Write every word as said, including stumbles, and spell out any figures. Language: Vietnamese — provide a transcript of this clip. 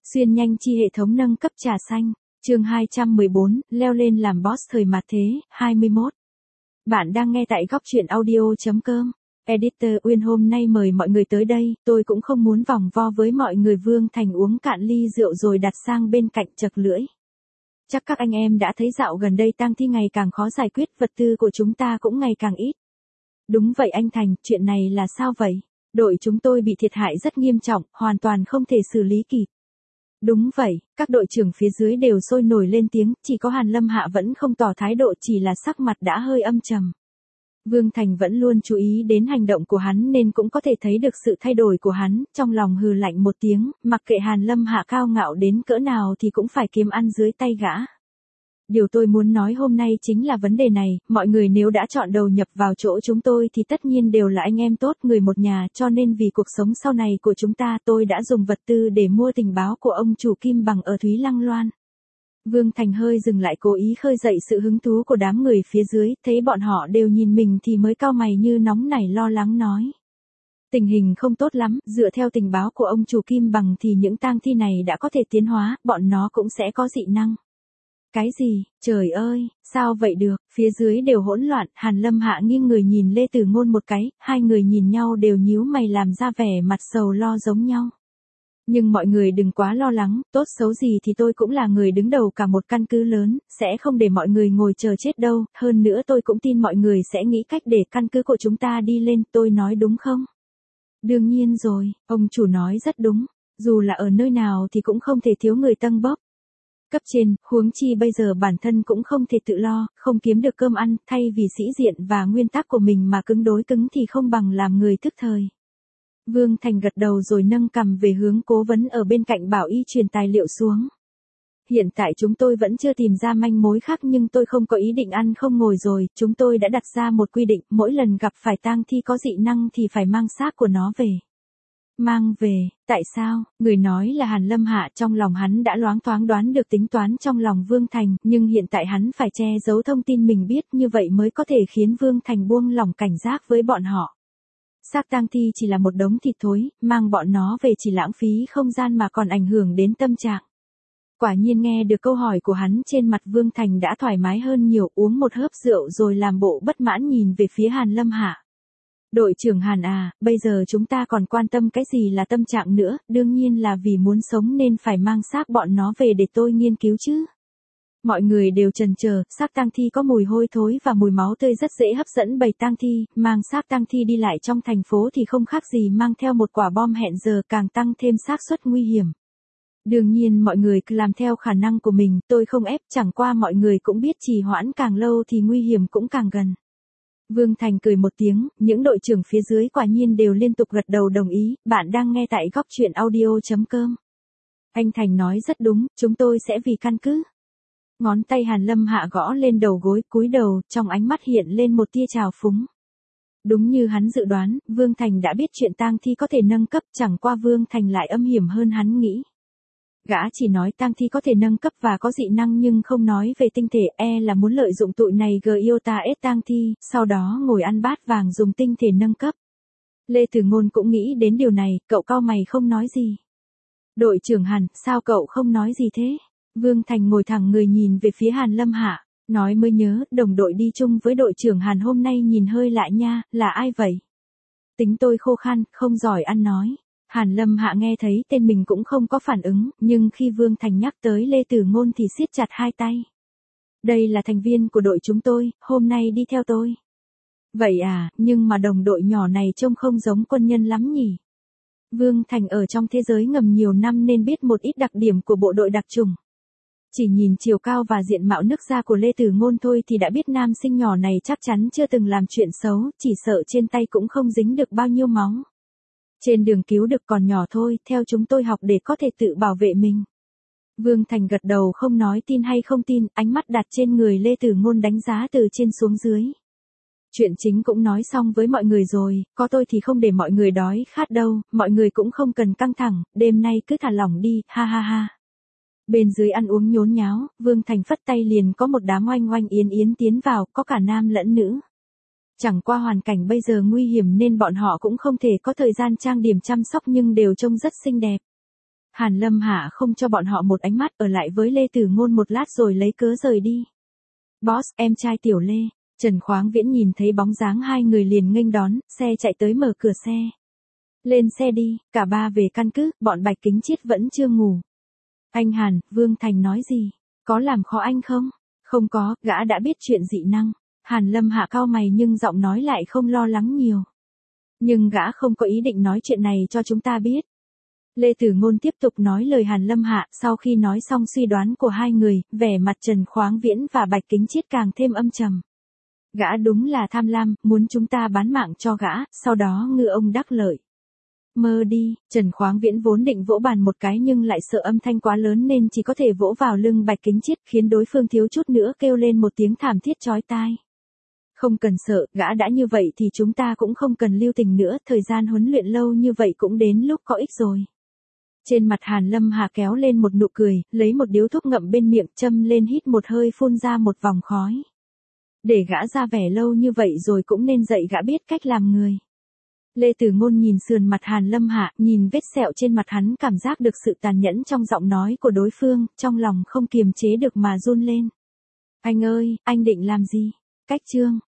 Xuyên nhanh chi hệ thống nâng cấp trà xanh, chương hai trăm mười bốn, leo lên làm boss thời mạt thế, hai mươi mốt. Bạn đang nghe tại góc truyện audio.com. Editor Uyên hôm nay mời mọi người tới đây, tôi cũng không muốn vòng vo với mọi người. Vương Thành uống cạn ly rượu rồi đặt sang bên cạnh chật lưỡi. Chắc các anh em đã thấy dạo gần đây tang thi ngày càng khó giải quyết, vật tư của chúng ta cũng ngày càng ít. Đúng vậy anh Thành, chuyện này là sao vậy? Đội chúng tôi bị thiệt hại rất nghiêm trọng, hoàn toàn không thể xử lý kịp. Đúng vậy, các đội trưởng phía dưới đều sôi nổi lên tiếng, chỉ có Hàn Lâm Hạ vẫn không tỏ thái độ, chỉ là sắc mặt đã hơi âm trầm. Vương Thành vẫn luôn chú ý đến hành động của hắn nên cũng có thể thấy được sự thay đổi của hắn, trong lòng hừ lạnh một tiếng, mặc kệ Hàn Lâm Hạ cao ngạo đến cỡ nào thì cũng phải kiếm ăn dưới tay gã. Điều tôi muốn nói hôm nay chính là vấn đề này, mọi người nếu đã chọn đầu nhập vào chỗ chúng tôi thì tất nhiên đều là anh em tốt, người một nhà, cho nên vì cuộc sống sau này của chúng ta tôi đã dùng vật tư để mua tình báo của ông chủ Kim Bằng ở Thúy Lăng Loan. Vương Thành hơi dừng lại, cố ý khơi dậy sự hứng thú của đám người phía dưới, thấy bọn họ đều nhìn mình thì mới cau mày như nóng nảy lo lắng nói. Tình hình không tốt lắm, dựa theo tình báo của ông chủ Kim Bằng thì những tang thi này đã có thể tiến hóa, bọn nó cũng sẽ có dị năng. Cái gì, trời ơi, sao vậy được, phía dưới đều hỗn loạn. Hàn Lâm Hạ nghiêng người nhìn Lê Tử Ngôn một cái, hai người nhìn nhau đều nhíu mày làm ra vẻ mặt sầu lo giống nhau. Nhưng mọi người đừng quá lo lắng, tốt xấu gì thì tôi cũng là người đứng đầu cả một căn cứ lớn, sẽ không để mọi người ngồi chờ chết đâu, hơn nữa tôi cũng tin mọi người sẽ nghĩ cách để căn cứ của chúng ta đi lên, tôi nói đúng không? Đương nhiên rồi, ông chủ nói rất đúng, dù là ở nơi nào thì cũng không thể thiếu người tâng bốc. Cấp trên, huống chi bây giờ bản thân cũng không thể tự lo, không kiếm được cơm ăn, thay vì sĩ diện và nguyên tắc của mình mà cứng đối cứng thì không bằng làm người thức thời. Vương Thành gật đầu rồi nâng cằm về hướng cố vấn ở bên cạnh, bảo y truyền tài liệu xuống. Hiện tại chúng tôi vẫn chưa tìm ra manh mối khác nhưng tôi không có ý định ăn không ngồi rồi, chúng tôi đã đặt ra một quy định, mỗi lần gặp phải tang thi có dị năng thì phải mang xác của nó về. Mang về, tại sao? Người nói là Hàn Lâm Hạ, trong lòng hắn đã loáng thoáng đoán được tính toán trong lòng Vương Thành, nhưng hiện tại hắn phải che giấu thông tin mình biết, như vậy mới có thể khiến Vương Thành buông lỏng cảnh giác với bọn họ. Xác tang thi chỉ là một đống thịt thối, mang bọn nó về chỉ lãng phí không gian mà còn ảnh hưởng đến tâm trạng. Quả nhiên nghe được câu hỏi của hắn, trên mặt Vương Thành đã thoải mái hơn nhiều, uống một hớp rượu rồi làm bộ bất mãn nhìn về phía Hàn Lâm Hạ. Đội trưởng Hàn à, bây giờ chúng ta còn quan tâm cái gì là tâm trạng nữa, đương nhiên là vì muốn sống nên phải mang xác bọn nó về để tôi nghiên cứu chứ. Mọi người đều chần chờ, xác tang thi có mùi hôi thối và mùi máu tươi rất dễ hấp dẫn bầy tang thi, mang xác tang thi đi lại trong thành phố thì không khác gì mang theo một quả bom hẹn giờ, càng tăng thêm xác suất nguy hiểm. Đương nhiên mọi người cứ làm theo khả năng của mình, tôi không ép, chẳng qua mọi người cũng biết trì hoãn càng lâu thì nguy hiểm cũng càng gần. Vương Thành cười một tiếng, những đội trưởng phía dưới quả nhiên đều liên tục gật đầu đồng ý. Bạn đang nghe tại góc truyện audio.com. Anh Thành nói rất đúng, chúng tôi sẽ vì căn cứ. Ngón tay Hàn Lâm Hạ gõ lên đầu gối, cúi đầu, trong ánh mắt hiện lên một tia trào phúng. Đúng như hắn dự đoán, Vương Thành đã biết chuyện tang thi có thể nâng cấp, chẳng qua Vương Thành lại âm hiểm hơn hắn nghĩ. Gã chỉ nói tang thi có thể nâng cấp và có dị năng nhưng không nói về tinh thể, e là muốn lợi dụng tụi này Giota S tang thi, sau đó ngồi ăn bát vàng dùng tinh thể nâng cấp. Lê Tử Ngôn cũng nghĩ đến điều này, cậu cau mày không nói gì. Đội trưởng Hàn, sao cậu không nói gì thế? Vương Thành ngồi thẳng người nhìn về phía Hàn Lâm Hạ, nói mới nhớ, đồng đội đi chung với đội trưởng Hàn hôm nay nhìn hơi lạ nha, là ai vậy? Tính tôi khô khan, không giỏi ăn nói. Hàn Lâm Hạ nghe thấy tên mình cũng không có phản ứng, nhưng khi Vương Thành nhắc tới Lê Tử Ngôn thì siết chặt hai tay. Đây là thành viên của đội chúng tôi, hôm nay đi theo tôi. Vậy à, nhưng mà đồng đội nhỏ này trông không giống quân nhân lắm nhỉ? Vương Thành ở trong thế giới ngầm nhiều năm nên biết một ít đặc điểm của bộ đội đặc chủng. Chỉ nhìn chiều cao và diện mạo nước da của Lê Tử Ngôn thôi thì đã biết nam sinh nhỏ này chắc chắn chưa từng làm chuyện xấu, chỉ sợ trên tay cũng không dính được bao nhiêu máu. Trên đường cứu được còn nhỏ thôi, theo chúng tôi học để có thể tự bảo vệ mình. Vương Thành gật đầu không nói tin hay không tin, ánh mắt đặt trên người Lê Tử Ngôn đánh giá từ trên xuống dưới. Chuyện chính cũng nói xong với mọi người rồi, có tôi thì không để mọi người đói khát đâu, mọi người cũng không cần căng thẳng, đêm nay cứ thả lỏng đi, ha ha ha. Bên dưới ăn uống nhốn nháo, Vương Thành phất tay liền có một đám oanh oanh yến yến tiến vào, có cả nam lẫn nữ. Chẳng qua hoàn cảnh bây giờ nguy hiểm nên bọn họ cũng không thể có thời gian trang điểm chăm sóc nhưng đều trông rất xinh đẹp. Hàn Lâm Hạ không cho bọn họ một ánh mắt, ở lại với Lê Tử Ngôn một lát rồi lấy cớ rời đi. Boss, em trai Tiểu Lê. Trần Khoáng Viễn nhìn thấy bóng dáng hai người liền nghênh đón, xe chạy tới mở cửa xe. Lên xe đi, cả ba về căn cứ, bọn Bạch Kính Chiết vẫn chưa ngủ. Anh Hàn, Vương Thành nói gì? Có làm khó anh không? Không có, gã đã biết chuyện dị năng. Hàn Lâm Hạ cau mày nhưng giọng nói lại không lo lắng nhiều. Nhưng gã không có ý định nói chuyện này cho chúng ta biết. Lê Tử Ngôn tiếp tục nói lời Hàn Lâm Hạ, sau khi nói xong suy đoán của hai người, vẻ mặt Trần Khoáng Viễn và Bạch Kính Chiết càng thêm âm trầm. Gã đúng là tham lam, muốn chúng ta bán mạng cho gã, sau đó ngư ông đắc lợi. Mơ đi, Trần Khoáng Viễn vốn định vỗ bàn một cái nhưng lại sợ âm thanh quá lớn nên chỉ có thể vỗ vào lưng Bạch Kính Chiết, khiến đối phương thiếu chút nữa kêu lên một tiếng thảm thiết chói tai. Không cần sợ, gã đã như vậy thì chúng ta cũng không cần lưu tình nữa, thời gian huấn luyện lâu như vậy cũng đến lúc có ích rồi. Trên mặt Hàn Lâm Hạ kéo lên một nụ cười, lấy một điếu thuốc ngậm bên miệng, châm lên hít một hơi phun ra một vòng khói. Để gã ra vẻ lâu như vậy rồi cũng nên dạy gã biết cách làm người. Lê Tử Ngôn nhìn sườn mặt Hàn Lâm Hạ, nhìn vết sẹo trên mặt hắn, cảm giác được sự tàn nhẫn trong giọng nói của đối phương, trong lòng không kiềm chế được mà run lên. Anh ơi, anh định làm gì? Cách chương